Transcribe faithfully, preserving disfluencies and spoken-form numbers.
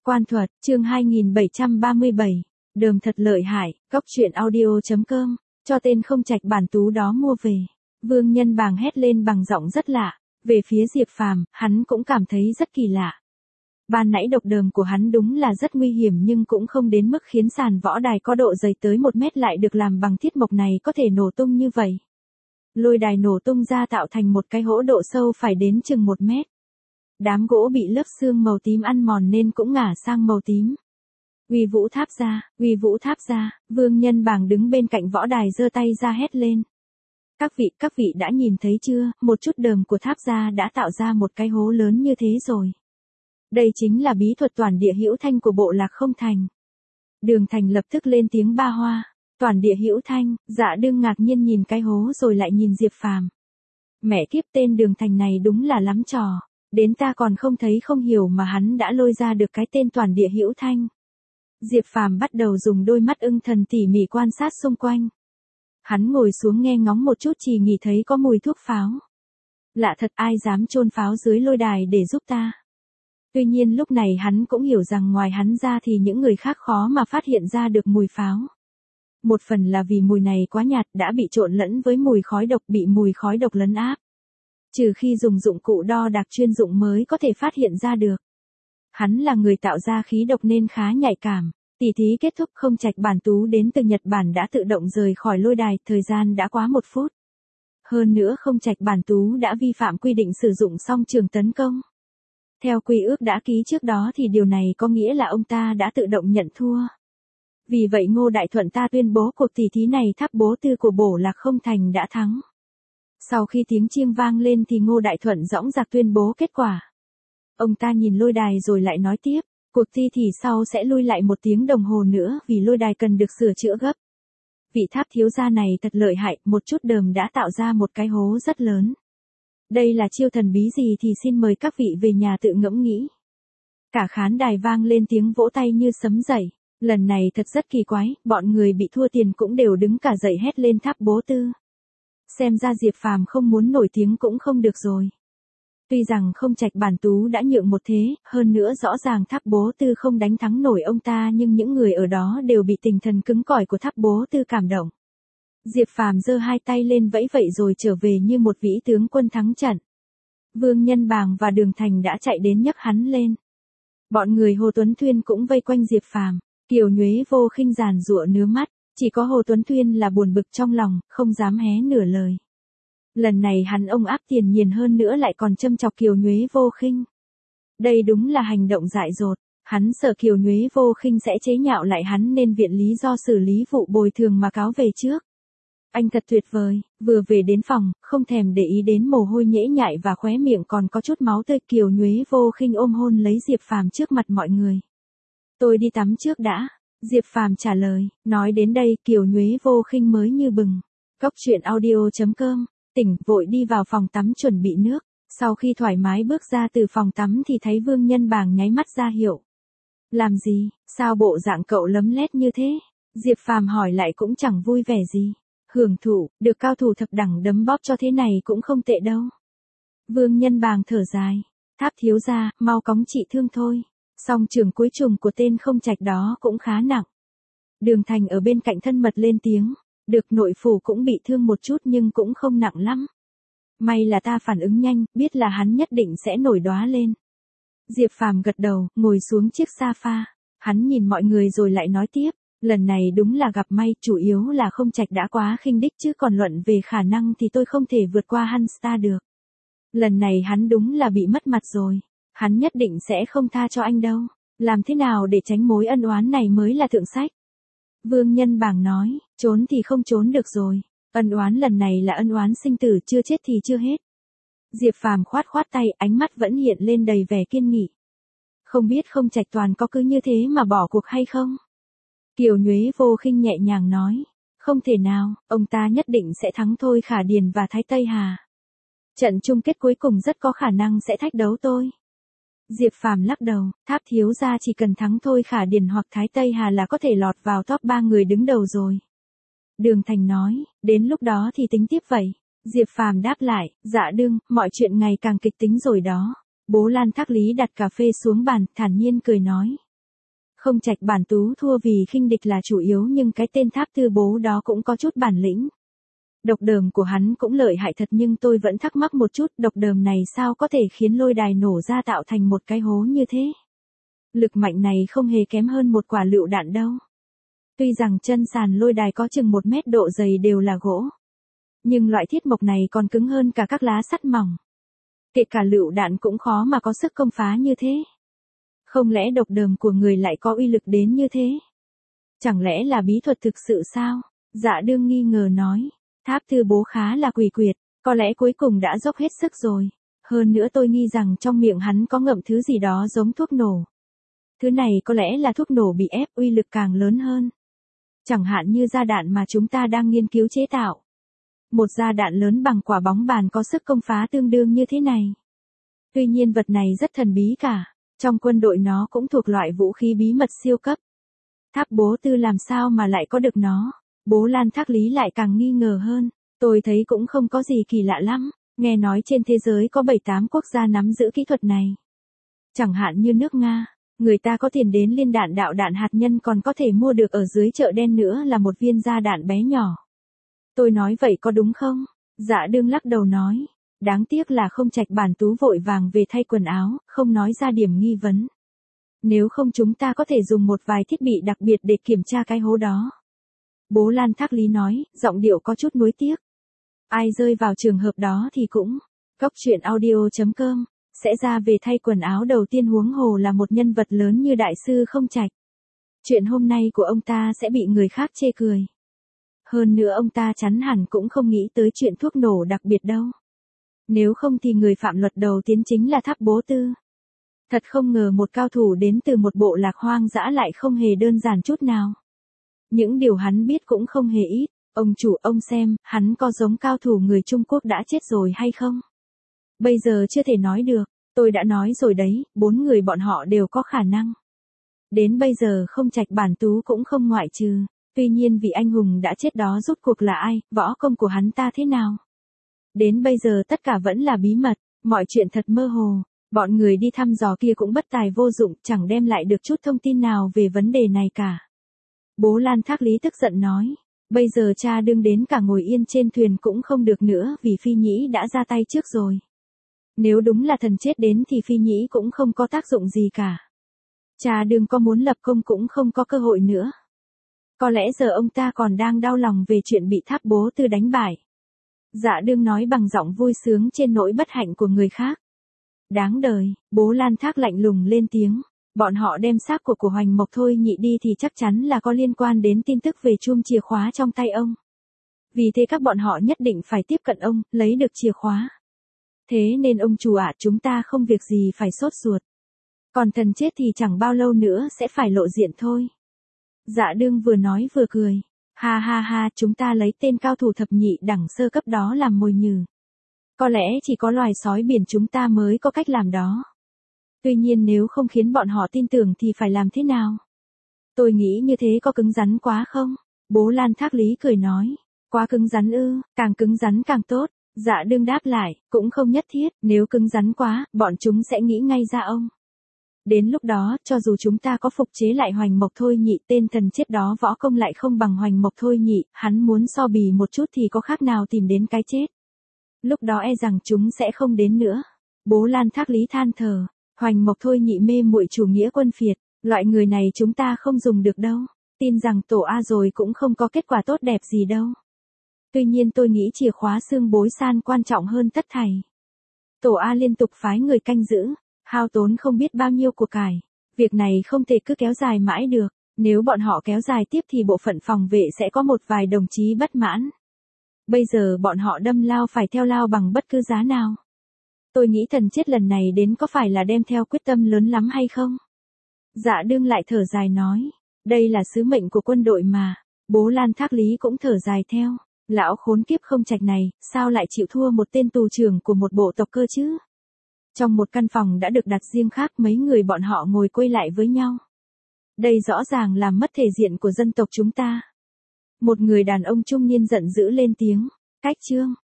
Quan thuật, chương hai nghìn bảy trăm ba mươi bảy. Đờm thật lợi hại, góc truyện audio.com, cho tên không trạch bản tú đó mua về. Vương Nhân Bàng hét lên bằng giọng rất lạ. Về phía Diệp Phàm, hắn cũng cảm thấy rất kỳ lạ. Ban nãy độc đờm của hắn đúng là rất nguy hiểm nhưng cũng không đến mức khiến sàn võ đài có độ dày tới một mét lại được làm bằng thiết mộc này có thể nổ tung như vậy. Lôi đài nổ tung ra tạo thành một cái hố độ sâu phải đến chừng một mét. Đám gỗ bị lớp xương màu tím ăn mòn nên cũng ngả sang màu tím. Uy Vũ Tháp ra, Uy Vũ Tháp ra, Vương Nhân Bàng đứng bên cạnh võ đài giơ tay ra hét lên. Các vị, các vị đã nhìn thấy chưa, một chút đờm của tháp ra đã tạo ra một cái hố lớn như thế rồi. Đây chính là bí thuật toàn địa hữu thanh của bộ Lạc Không Thành. Đường Thành lập tức lên tiếng ba hoa. Toàn địa hữu thanh, Dạ Đương ngạc nhiên nhìn cái hố rồi lại nhìn Diệp Phàm. Mẹ kiếp, tên Đường Thành này đúng là lắm trò. Đến ta còn không thấy không hiểu mà hắn đã lôi ra được cái tên toàn địa hữu thanh. Diệp Phàm bắt đầu dùng đôi mắt ưng thần tỉ mỉ quan sát xung quanh. Hắn ngồi xuống nghe ngóng một chút chỉ nghĩ thấy có mùi thuốc pháo. Lạ thật, ai dám chôn pháo dưới lôi đài để giúp ta. Tuy nhiên lúc này hắn cũng hiểu rằng ngoài hắn ra thì những người khác khó mà phát hiện ra được mùi pháo. Một phần là vì mùi này quá nhạt đã bị trộn lẫn với mùi khói độc, bị mùi khói độc lấn áp. Trừ khi dùng dụng cụ đo đạc chuyên dụng mới có thể phát hiện ra được. Hắn là người tạo ra khí độc nên khá nhạy cảm. Tỷ thí kết thúc, Không Trạch Bản Tú đến từ Nhật Bản đã tự động rời khỏi lôi đài, thời gian đã quá một phút. Hơn nữa Không Trạch Bản Tú đã vi phạm quy định sử dụng song trường tấn công. Theo quy ước đã ký trước đó thì điều này có nghĩa là ông ta đã tự động nhận thua. Vì vậy Ngô Đại Thuận ta tuyên bố cuộc tỷ thí này tháp bố tư của bộ Lạc Không Thành đã thắng. Sau khi tiếng chiêng vang lên thì Ngô Đại Thuận dõng dạc tuyên bố kết quả. Ông ta nhìn lôi đài rồi lại nói tiếp, cuộc thi thì sau sẽ lui lại một tiếng đồng hồ nữa vì lôi đài cần được sửa chữa gấp. Vị tháp thiếu gia này thật lợi hại, một chút đờm đã tạo ra một cái hố rất lớn. Đây là chiêu thần bí gì thì xin mời các vị về nhà tự ngẫm nghĩ. Cả khán đài vang lên tiếng vỗ tay như sấm dậy. Lần này thật rất kỳ quái, bọn người bị thua tiền cũng đều đứng cả dậy hét lên tháp bố tư. Xem ra Diệp Phàm không muốn nổi tiếng cũng không được rồi. Tuy rằng Không Trạch Bản Tú đã nhượng một thế, hơn nữa rõ ràng tháp bố tư không đánh thắng nổi ông ta nhưng những người ở đó đều bị tinh thần cứng cỏi của tháp bố tư cảm động. Diệp Phàm giơ hai tay lên vẫy vậy rồi trở về như một vĩ tướng quân thắng trận. Vương Nhân Bàng và Đường Thành đã chạy đến nhấc hắn lên. Bọn người Hồ Tuấn Thuyên cũng vây quanh Diệp Phàm. Kiều Nhuế Vô Khinh giàn giụa nước mắt, chỉ có Hồ Tuấn Thuyên là buồn bực trong lòng, không dám hé nửa lời. Lần này hắn ông áp tiền nhiền hơn nữa lại còn châm chọc Kiều Nhuế Vô Khinh. Đây đúng là hành động dại dột, hắn sợ Kiều Nhuế Vô Khinh sẽ chế nhạo lại hắn nên viện lý do xử lý vụ bồi thường mà cáo về trước. Anh thật tuyệt vời, vừa về đến phòng, không thèm để ý đến mồ hôi nhễ nhại và khóe miệng còn có chút máu tươi. Kiều Nhuế Vô Khinh ôm hôn lấy Diệp Phàm trước mặt mọi người. Tôi đi tắm trước đã, Diệp Phàm trả lời. Nói đến đây Kiều Nhuế Vô Khinh mới như bừng. Góc truyện audio.com, tỉnh vội đi vào phòng tắm chuẩn bị nước. Sau khi thoải mái bước ra từ phòng tắm thì thấy Vương Nhân Bàng nháy mắt ra hiệu. Làm gì, sao bộ dạng cậu lấm lét như thế? Diệp Phàm hỏi lại cũng chẳng vui vẻ gì. Hưởng thụ, được cao thủ thập đẳng đấm bóp cho thế này cũng không tệ đâu. Vương Nhân Bàng thở dài. Tháp thiếu gia, mau cõng trị thương thôi. Song trường cuối trùng của tên Không Trạch đó cũng khá nặng. Đường Thành ở bên cạnh thân mật lên tiếng. Được, nội phủ cũng bị thương một chút nhưng cũng không nặng lắm. May là ta phản ứng nhanh, biết là hắn nhất định sẽ nổi đóa lên. Diệp Phàm gật đầu, ngồi xuống chiếc sofa. Hắn nhìn mọi người rồi lại nói tiếp. Lần này đúng là gặp may, chủ yếu là Không Trạch đã quá khinh đích chứ còn luận về khả năng thì tôi không thể vượt qua hắn ta được. Lần này hắn đúng là bị mất mặt rồi. Hắn nhất định sẽ không tha cho anh đâu. Làm thế nào để tránh mối ân oán này mới là thượng sách. Vương Nhân Bàng nói, trốn thì không trốn được rồi. Ân oán lần này là ân oán sinh tử, chưa chết thì chưa hết. Diệp Phàm khoát khoát tay, ánh mắt vẫn hiện lên đầy vẻ kiên nghị. Không biết Không Trạch toàn có cứ như thế mà bỏ cuộc hay không? Kiều Nhuế Vô Khinh nhẹ nhàng nói, không thể nào, ông ta nhất định sẽ thắng Thôi Khả Điền và Thái Tây Hà. Trận chung kết cuối cùng rất có khả năng sẽ thách đấu tôi. Diệp Phàm lắc đầu, tháp thiếu gia chỉ cần thắng Thôi Khả Điền hoặc Thái Tây Hà là có thể lọt vào top ba người đứng đầu rồi. Đường Thành nói, đến lúc đó thì tính tiếp vậy. Diệp Phàm đáp lại, dạ đương, mọi chuyện ngày càng kịch tính rồi đó. Bố Lan Thác Lý đặt cà phê xuống bàn, thản nhiên cười nói. Không Trạch Bản Tú thua vì khinh địch là chủ yếu nhưng cái tên Tháp Tư Bố đó cũng có chút bản lĩnh. Độc đờm của hắn cũng lợi hại thật nhưng tôi vẫn thắc mắc một chút, độc đờm này sao có thể khiến lôi đài nổ ra tạo thành một cái hố như thế. Lực mạnh này không hề kém hơn một quả lựu đạn đâu. Tuy rằng chân sàn lôi đài có chừng một mét độ dày đều là gỗ. Nhưng loại thiết mộc này còn cứng hơn cả các lá sắt mỏng. Kể cả lựu đạn cũng khó mà có sức công phá như thế. Không lẽ độc đờm của người lại có uy lực đến như thế? Chẳng lẽ là bí thuật thực sự sao? Dạ Đương nghi ngờ nói. Tháp Tư Bố khá là quỷ quyệt, có lẽ cuối cùng đã dốc hết sức rồi. Hơn nữa tôi nghi rằng trong miệng hắn có ngậm thứ gì đó giống thuốc nổ. Thứ này có lẽ là thuốc nổ bị ép uy lực càng lớn hơn. Chẳng hạn như gia đạn mà chúng ta đang nghiên cứu chế tạo. Một gia đạn lớn bằng quả bóng bàn có sức công phá tương đương như thế này. Tuy nhiên vật này rất thần bí cả. Trong quân đội nó cũng thuộc loại vũ khí bí mật siêu cấp. Tháp Bố Tư làm sao mà lại có được nó? Bố Lan Thác Lý lại càng nghi ngờ hơn. Tôi thấy cũng không có gì kỳ lạ lắm. Nghe nói trên thế giới có bảy tám quốc gia nắm giữ kỹ thuật này. Chẳng hạn như nước Nga. Người ta có tiền đến liên đạn đạo đạn hạt nhân còn có thể mua được ở dưới chợ đen nữa là một viên gia đạn bé nhỏ. Tôi nói vậy có đúng không? Dạ Đương lắc đầu nói. Đáng tiếc là Không Trạch Bản Tú vội vàng về thay quần áo, không nói ra điểm nghi vấn. Nếu không chúng ta có thể dùng một vài thiết bị đặc biệt để kiểm tra cái hố đó. Bố Lan Thác Lý nói, giọng điệu có chút nuối tiếc. Ai rơi vào trường hợp đó thì cũng. Cóc truyện audio chấm com sẽ ra về thay quần áo đầu tiên huống hồ là một nhân vật lớn như đại sư Không Trạch. Chuyện hôm nay của ông ta sẽ bị người khác chê cười. Hơn nữa ông ta chắn hẳn cũng không nghĩ tới chuyện thuốc nổ đặc biệt đâu. Nếu không thì người phạm luật đầu tiên chính là Tháp Bố Tư. Thật không ngờ một cao thủ đến từ một bộ lạc hoang dã lại không hề đơn giản chút nào. Những điều hắn biết cũng không hề ít. Ông chủ, ông xem, hắn có giống cao thủ người Trung Quốc đã chết rồi hay không? Bây giờ chưa thể nói được, tôi đã nói rồi đấy, bốn người bọn họ đều có khả năng. Đến bây giờ Không Trạch Bản Tú cũng không ngoại trừ. Tuy nhiên vị anh hùng đã chết đó rốt cuộc là ai, võ công của hắn ta thế nào? Đến bây giờ tất cả vẫn là bí mật, mọi chuyện thật mơ hồ. Bọn người đi thăm dò kia cũng bất tài vô dụng, chẳng đem lại được chút thông tin nào về vấn đề này cả. Bố Lan Thác Lý tức giận nói. Bây giờ cha đương đến cả ngồi yên trên thuyền cũng không được nữa vì Phi Nhĩ đã ra tay trước rồi. Nếu đúng là thần chết đến thì Phi Nhĩ cũng không có tác dụng gì cả. Cha đương có muốn lập công cũng không có cơ hội nữa. Có lẽ giờ ông ta còn đang đau lòng về chuyện bị Tháp Bố Tư đánh bại. Dạ Đương nói bằng giọng vui sướng trên nỗi bất hạnh của người khác. Đáng đời, Bố Lan Thác lạnh lùng lên tiếng. Bọn họ đem xác của của Hoành Mộc Thôi Nhị đi thì chắc chắn là có liên quan đến tin tức về chum chìa khóa trong tay ông. Vì thế các bọn họ nhất định phải tiếp cận ông, lấy được chìa khóa. Thế nên ông chủ ạ, chúng ta không việc gì phải sốt ruột. Còn thần chết thì chẳng bao lâu nữa sẽ phải lộ diện thôi. Dạ Đương vừa nói vừa cười. Ha ha ha, chúng ta lấy tên cao thủ thập nhị đẳng sơ cấp đó làm mồi nhử. Có lẽ chỉ có loài sói biển chúng ta mới có cách làm đó. Tuy nhiên nếu không khiến bọn họ tin tưởng thì phải làm thế nào? Tôi nghĩ như thế có cứng rắn quá không? Bố Lan Thác Lý cười nói. Quá cứng rắn ư, càng cứng rắn càng tốt. Dạ Đương đáp lại, cũng không nhất thiết, nếu cứng rắn quá, bọn chúng sẽ nghĩ ngay ra ông. Đến lúc đó, cho dù chúng ta có phục chế lại Hoành Mộc Thôi Nhị, tên thần chết đó võ công lại không bằng Hoành Mộc Thôi Nhị, hắn muốn so bì một chút thì có khác nào tìm đến cái chết. Lúc đó e rằng chúng sẽ không đến nữa. Bố Lan Thác Lý than thở. Hoành Mộc Thôi Nhị mê muội chủ nghĩa quân phiệt, loại người này chúng ta không dùng được đâu. Tin rằng tổ A rồi cũng không có kết quả tốt đẹp gì đâu. Tuy nhiên tôi nghĩ chìa khóa xương bối san quan trọng hơn tất thảy. Tổ A liên tục phái người canh giữ, hao tốn không biết bao nhiêu của cải. Việc này không thể cứ kéo dài mãi được, nếu bọn họ kéo dài tiếp thì bộ phận phòng vệ sẽ có một vài đồng chí bất mãn. Bây giờ bọn họ đâm lao phải theo lao bằng bất cứ giá nào. Tôi nghĩ thần chết lần này đến có phải là đem theo quyết tâm lớn lắm hay không? Dạ Đương lại thở dài nói. Đây là sứ mệnh của quân đội mà. Bố Lan Thác Lý cũng thở dài theo. Lão khốn kiếp Không Trạch này, sao lại chịu thua một tên tù trưởng của một bộ tộc cơ chứ? Trong một căn phòng đã được đặt riêng khác, mấy người bọn họ ngồi quây lại với nhau. Đây rõ ràng làm mất thể diện của dân tộc chúng ta. Một người đàn ông trung niên giận dữ lên tiếng. Cách trương,